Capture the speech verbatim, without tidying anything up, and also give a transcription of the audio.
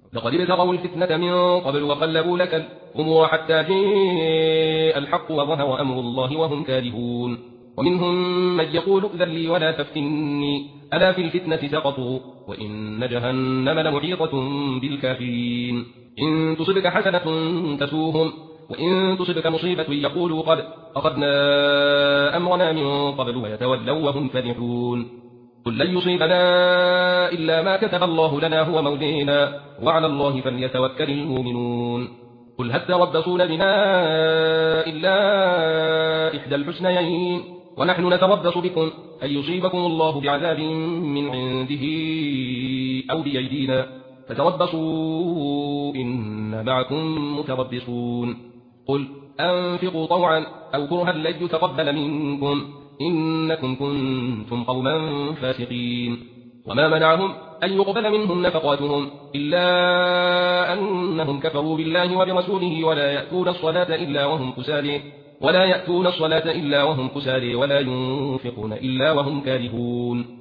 لقد ابتغوا الفتنة من قبل وقلبوا لك الأمور حتى جاء الحق وظهر أمر الله وهم كارهون ومنهم من يقول ائذن لي ولا تفتني ألا في الفتنة سقطوا وإن جهنم لمحيطة بالكافرين إن تصبك حسنة تسوهم وإن تصبك مصيبة يقولوا قد أخذنا أمرنا من قبل ويتولوا وهم فرحون قل لن يصيبنا إلا ما كتب الله لنا هو مولينا وعلى الله فليتوكل المؤمنون قل هل تربصون بنا إلا إحدى الحسنيين ونحن نتربص بكم أن يصيبكم الله بعذاب من عنده أو بأيدينا فتربصوا إن معكم متربصون قل أنفقوا طوعا أو كرها لن يتقبل منكم إنكم كنتم قوما فاسقين وما منعهم أن يقبل منهم نفقاتهم إلا أنهم كفروا بالله وبرسوله ولا يأتون الصلاة إلا وهم كسالى ولا يأتون الصلاة إلا وهم كسالى ولا ينفقون إلا وهم كارهون